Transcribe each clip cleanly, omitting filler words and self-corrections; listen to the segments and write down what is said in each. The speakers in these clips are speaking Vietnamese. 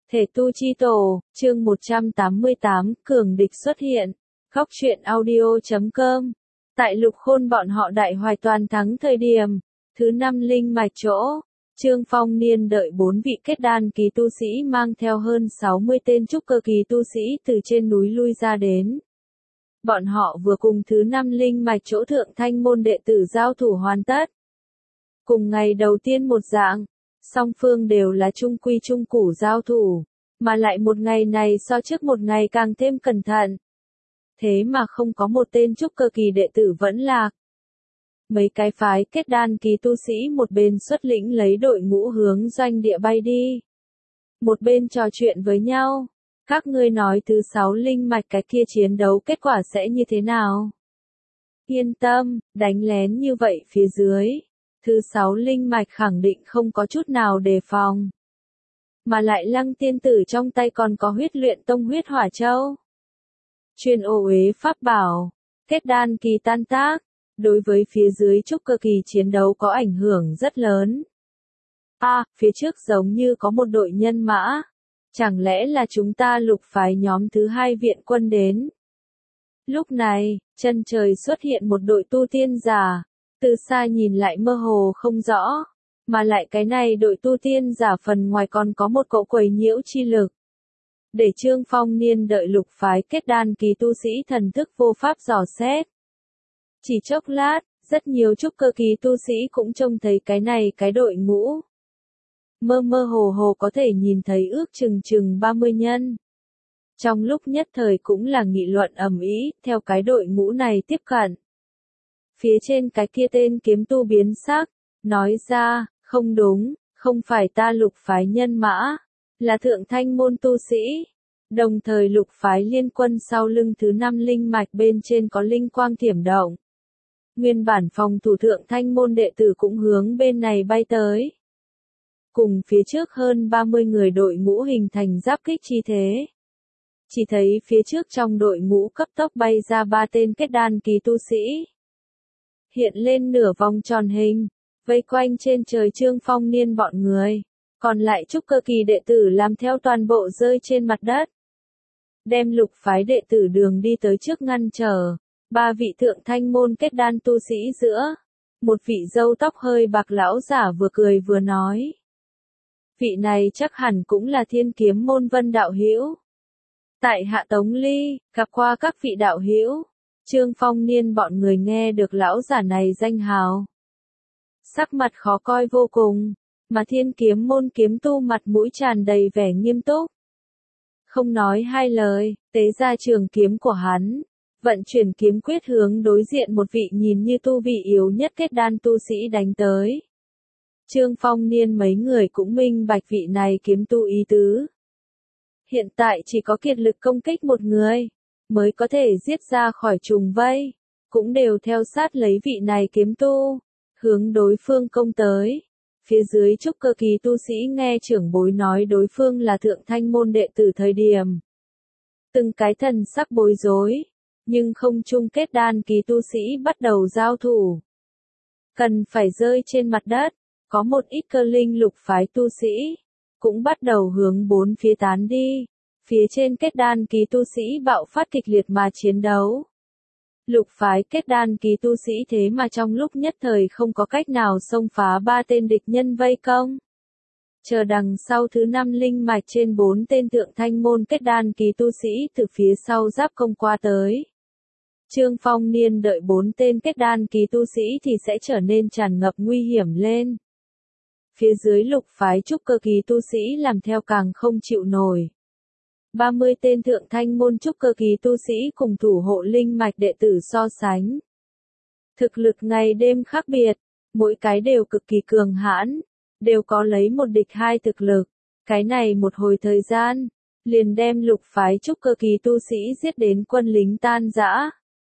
Thể tu chi tổ, chương 188, cường địch xuất hiện. Góc truyện audio.com. Tại Lục Khôn bọn họ đại hoài toàn thắng thời điểm, thứ 5 linh mạch chỗ, Trương Phong Niên đợi 4 vị kết đan kỳ tu sĩ mang theo hơn 60 tên trúc cơ kỳ tu sĩ từ trên núi lui ra đến. Bọn họ vừa cùng thứ 5 linh mạch chỗ thượng thanh môn đệ tử giao thủ hoàn tất. Cùng ngày đầu tiên một dạng, song phương đều là trung quy trung củ giao thủ, mà lại một ngày này so trước một ngày càng thêm cẩn thận. Thế mà không có một tên trúc cơ kỳ đệ tử vẫn lạc. Mấy cái phái kết đan kỳ tu sĩ một bên xuất lĩnh lấy đội ngũ hướng doanh địa bay đi. Một bên trò chuyện với nhau. Các ngươi nói thứ 6 linh mạch cái kia chiến đấu kết quả sẽ như thế nào? Yên tâm, đánh lén như vậy phía dưới. Thứ 6 linh mạch khẳng định không có chút nào đề phòng. Mà lại Lăng tiên tử trong tay còn có huyết luyện tông huyết hỏa châu. Chuyên ô uế pháp bảo, kết đan kỳ tan tác, đối với phía dưới trúc cơ kỳ chiến đấu có ảnh hưởng rất lớn. Phía trước giống như có một đội nhân mã. Chẳng lẽ là chúng ta Lục phái nhóm thứ 2 viện quân đến? Lúc này, chân trời xuất hiện một đội tu tiên giả. Từ xa nhìn lại mơ hồ không rõ, mà lại cái này đội tu tiên giả phần ngoài còn có một cỗ quấy nhiễu chi lực. Để Trương Phong Niên đợi Lục phái kết đan kỳ tu sĩ thần thức vô pháp dò xét. Chỉ chốc lát, rất nhiều trúc cơ kỳ tu sĩ cũng trông thấy cái đội ngũ. Mơ mơ hồ hồ có thể nhìn thấy ước chừng 30 nhân. Trong lúc nhất thời cũng là nghị luận ầm ĩ, theo cái đội ngũ này tiếp cận. Phía trên cái kia tên kiếm tu biến sắc, nói ra, không đúng, không phải ta Lục phái nhân mã, là thượng thanh môn tu sĩ. Đồng thời Lục phái liên quân sau lưng thứ 5 linh mạch bên trên có linh quang thiểm động. Nguyên bản phòng thủ thượng thanh môn đệ tử cũng hướng bên này bay tới. Cùng phía trước hơn 30 người đội ngũ hình thành giáp kích chi thế. Chỉ thấy phía trước trong đội ngũ cấp tốc bay ra 3 tên kết đan kỳ tu sĩ. Hiện lên nửa vòng tròn hình, vây quanh trên trời Trương Phong Niên bọn người. Còn lại trúc cơ kỳ đệ tử làm theo toàn bộ rơi trên mặt đất. Đem Lục phái đệ tử đường đi tới trước ngăn trở. 3 vị thượng thanh môn kết đan tu sĩ giữa. Một vị râu tóc hơi bạc lão giả vừa cười vừa nói. Vị này chắc hẳn cũng là Thiên Kiếm môn Vân đạo hữu. Tại hạ Tống Ly, gặp qua các vị đạo hữu. Trương Phong Niên bọn người nghe được lão giả này danh hào. Sắc mặt khó coi vô cùng, mà Thiên Kiếm môn kiếm tu mặt mũi tràn đầy vẻ nghiêm túc. Không nói hai lời, tế ra trường kiếm của hắn, vận chuyển kiếm quyết hướng đối diện một vị nhìn như tu vị yếu nhất kết đan tu sĩ đánh tới. Trương Phong Niên mấy người cũng minh bạch vị này kiếm tu ý tứ. Hiện tại chỉ có kiệt lực công kích một người, mới có thể giết ra khỏi trùng vây, cũng đều theo sát lấy vị này kiếm tu, hướng đối phương công tới. Phía dưới trúc cơ kỳ tu sĩ nghe trưởng bối nói đối phương là thượng thanh môn đệ tử thời điểm. Từng cái thần sắc bối rối, nhưng không chung kết đan kỳ tu sĩ bắt đầu giao thủ. Cần phải rơi trên mặt đất, có một ít cơ linh Lục phái tu sĩ, cũng bắt đầu hướng bốn phía tán đi. Phía trên kết đan kỳ tu sĩ bạo phát kịch liệt mà chiến đấu. Lục phái kết đan kỳ tu sĩ thế mà trong lúc nhất thời không có cách nào xông phá 3 tên địch nhân vây công. Chờ đằng sau thứ 5 linh mạch trên 4 tên thượng thanh môn kết đan kỳ tu sĩ từ phía sau giáp công qua tới. Trương Phong Niên đợi 4 tên kết đan kỳ tu sĩ thì sẽ trở nên tràn ngập nguy hiểm lên. Phía dưới Lục phái trúc cơ kỳ tu sĩ làm theo càng không chịu nổi. 30 tên thượng thanh môn trúc cơ kỳ tu sĩ cùng thủ hộ linh mạch đệ tử so sánh. Thực lực ngày đêm khác biệt, mỗi cái đều cực kỳ cường hãn, đều có lấy một địch 2 thực lực. Cái này một hồi thời gian, liền đem Lục phái trúc cơ kỳ tu sĩ giết đến quân lính tan rã.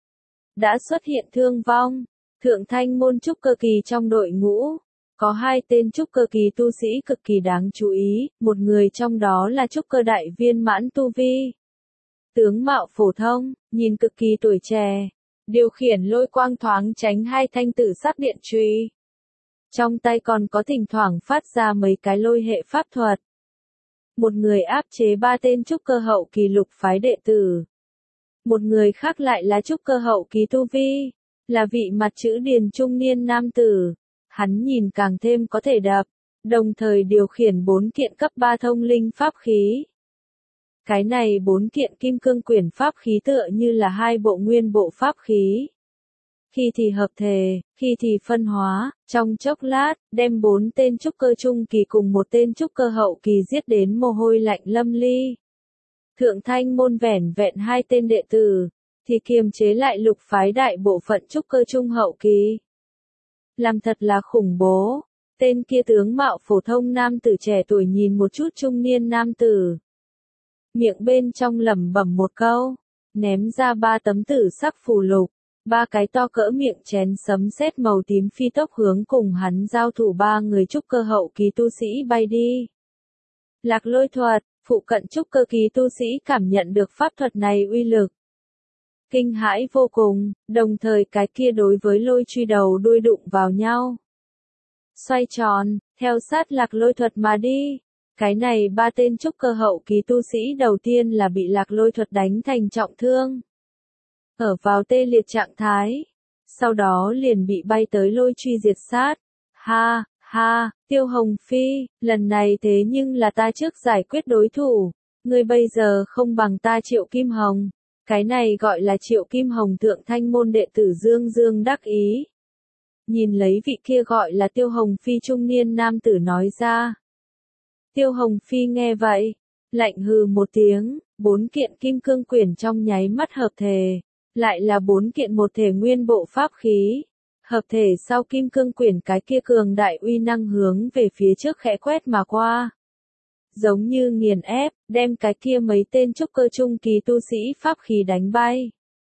Đã xuất hiện thương vong, thượng thanh môn trúc cơ kỳ trong đội ngũ. Có 2 tên trúc cơ kỳ tu sĩ cực kỳ đáng chú ý, một người trong đó là trúc cơ đại viên mãn tu vi. Tướng mạo phổ thông, nhìn cực kỳ tuổi trẻ, điều khiển lôi quang thoáng tránh 2 thanh tử sắc điện chùy. Trong tay còn có thỉnh thoảng phát ra mấy cái lôi hệ pháp thuật. một người áp chế 3 tên trúc cơ hậu kỳ lục phái đệ tử. Một người khác lại là trúc cơ hậu kỳ tu vi, là vị mặt chữ điền trung niên nam tử. Hắn nhìn càng thêm có thể đập, đồng thời điều khiển 4 kiện cấp 3 thông linh pháp khí. Cái này 4 kiện kim cương quyển pháp khí tựa như là 2 bộ nguyên bộ pháp khí. Khi thì hợp thể, khi thì phân hóa, trong chốc lát, đem 4 tên trúc cơ trung kỳ cùng một tên trúc cơ hậu kỳ giết đến mồ hôi lạnh lâm ly. Thượng Thanh môn vẻn vẹn 2 tên đệ tử, thì kiềm chế lại lục phái đại bộ phận trúc cơ trung hậu kỳ. Làm thật là khủng bố. Tên kia tướng mạo phổ thông nam tử trẻ tuổi nhìn một chút trung niên nam tử. Miệng bên trong lẩm bẩm một câu, ném ra 3 tấm tử sắc phù lục, 3 cái to cỡ miệng chén sấm sét màu tím phi tốc hướng cùng hắn giao thủ 3 người trúc cơ hậu kỳ tu sĩ bay đi. Lạc lôi thuật, phụ cận trúc cơ kỳ tu sĩ cảm nhận được pháp thuật này uy lực. Kinh hãi vô cùng, đồng thời cái kia đối với lôi truy đầu đuôi đụng vào nhau. Xoay tròn, theo sát lạc lôi thuật mà đi. Cái này 3 tên trúc cơ hậu kỳ tu sĩ đầu tiên là bị lạc lôi thuật đánh thành trọng thương. Ở vào tê liệt trạng thái. Sau đó liền bị bay tới lôi truy diệt sát. Ha, ha, Tiêu Hồng Phi, lần này thế nhưng là ta trước giải quyết đối thủ. Ngươi bây giờ không bằng ta Triệu Kim Hồng. Cái này gọi là Triệu Kim Hồng Thượng Thanh môn đệ tử Dương Dương đắc ý. Nhìn lấy vị kia gọi là Tiêu Hồng Phi trung niên nam tử nói ra. Tiêu Hồng Phi nghe vậy, lạnh hừ một tiếng, 4 kiện kim cương quyển trong nháy mắt hợp thể, lại là 4 kiện một thể nguyên bộ pháp khí. Hợp thể sau kim cương quyển cái kia cường đại uy năng hướng về phía trước khẽ quét mà qua. Giống như nghiền ép, đem cái kia mấy tên trúc cơ trung kỳ tu sĩ pháp khí đánh bay.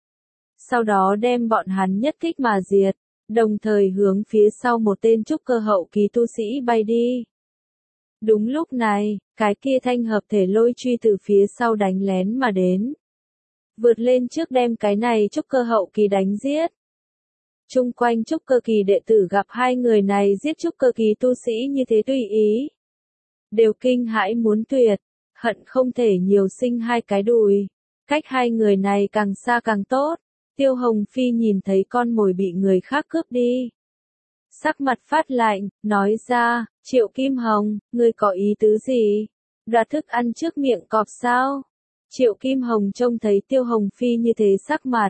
Sau đó đem bọn hắn nhất kích mà diệt, đồng thời hướng phía sau một tên trúc cơ hậu kỳ tu sĩ bay đi. Đúng lúc này, cái kia thanh hợp thể lôi truy từ phía sau đánh lén mà đến. Vượt lên trước đem cái này trúc cơ hậu kỳ đánh giết. Chung quanh trúc cơ kỳ đệ tử gặp 2 người này giết trúc cơ kỳ tu sĩ như thế tùy ý. Đều kinh hãi muốn tuyệt, hận không thể nhiều sinh 2 cái đùi. Cách 2 người này càng xa càng tốt. Tiêu Hồng Phi nhìn thấy con mồi bị người khác cướp đi. Sắc mặt phát lạnh, nói ra, Triệu Kim Hồng, ngươi có ý tứ gì? Đoạt thức ăn trước miệng cọp sao? Triệu Kim Hồng trông thấy Tiêu Hồng Phi như thế sắc mặt.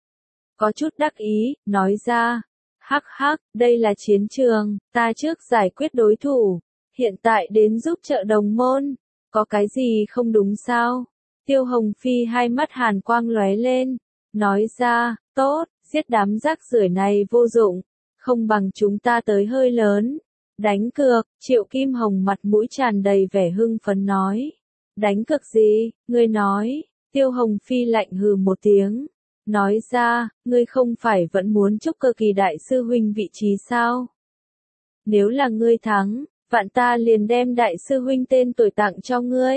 Có chút đắc ý, nói ra, hắc hắc, đây là chiến trường, ta trước giải quyết đối thủ, hiện tại đến giúp trợ đồng môn, có cái gì không đúng sao? Tiêu Hồng Phi hai mắt hàn quang lóe lên, nói ra, tốt, giết đám rác rưởi này vô dụng, không bằng chúng ta tới hơi lớn. Đánh cược, Triệu Kim Hồng mặt mũi tràn đầy vẻ hưng phấn nói. Đánh cược gì, ngươi nói, Tiêu Hồng Phi lạnh hừ một tiếng. Nói ra, ngươi không phải vẫn muốn chúc cơ kỳ đại sư huynh vị trí sao? Nếu là ngươi thắng, vạn ta liền đem đại sư huynh tên tuổi tặng cho ngươi.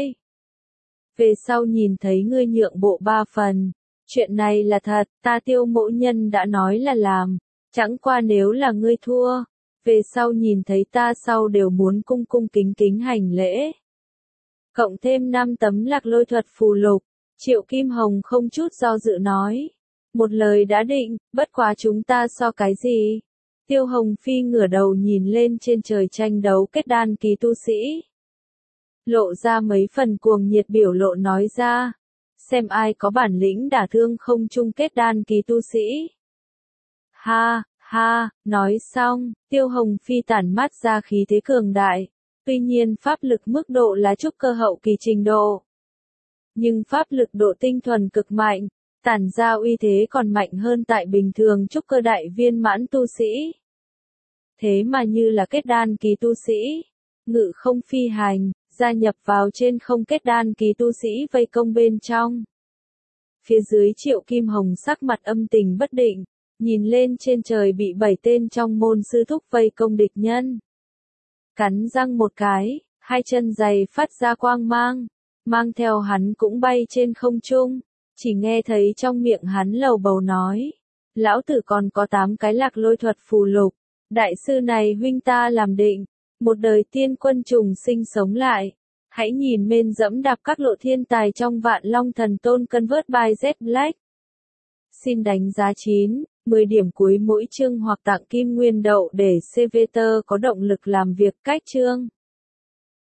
Về sau nhìn thấy ngươi nhượng bộ 3 phần. Chuyện này là thật, ta Tiêu mỗ nhân đã nói là làm. Chẳng qua nếu là ngươi thua, về sau nhìn thấy ta sau đều muốn cung cung kính kính hành lễ. Cộng thêm 5 tấm lạc lôi thuật phù lục, Triệu Kim Hồng không chút do dự nói. Một lời đã định, bất quá chúng ta so cái gì? Tiêu Hồng Phi ngửa đầu nhìn lên trên trời tranh đấu kết đan kỳ tu sĩ. Lộ ra mấy phần cuồng nhiệt biểu lộ nói ra. Xem ai có bản lĩnh đả thương không chung kết đan kỳ tu sĩ. Ha, ha, nói xong, Tiêu Hồng Phi tản mát ra khí thế cường đại. Tuy nhiên pháp lực mức độ là trúc cơ hậu kỳ trình độ. Nhưng pháp lực độ tinh thuần cực mạnh, tản ra uy thế còn mạnh hơn tại bình thường trúc cơ đại viên mãn tu sĩ. Thế mà như là kết đan kỳ tu sĩ, ngự không phi hành, gia nhập vào trên không kết đan kỳ tu sĩ vây công bên trong. Phía dưới Triệu Kim Hồng sắc mặt âm tình bất định, nhìn lên trên trời bị 7 tên trong môn sư thúc vây công địch nhân. Cắn răng một cái, hai chân giày phát ra quang mang, mang theo hắn cũng bay trên không trung, chỉ nghe thấy trong miệng hắn lầu bầu nói. Lão tử còn có 8 cái lạc lôi thuật phù lục, đại sư này huynh ta làm định, một đời tiên quân trùng sinh sống lại, Hãy nhìn men dẫm đạp các lộ thiên tài trong Vạn Long Thần Tôn Convert by Z Black. Xin đánh giá 9, 10 điểm cuối mỗi chương hoặc tặng kim nguyên đậu để CVT có động lực làm việc. Cách chương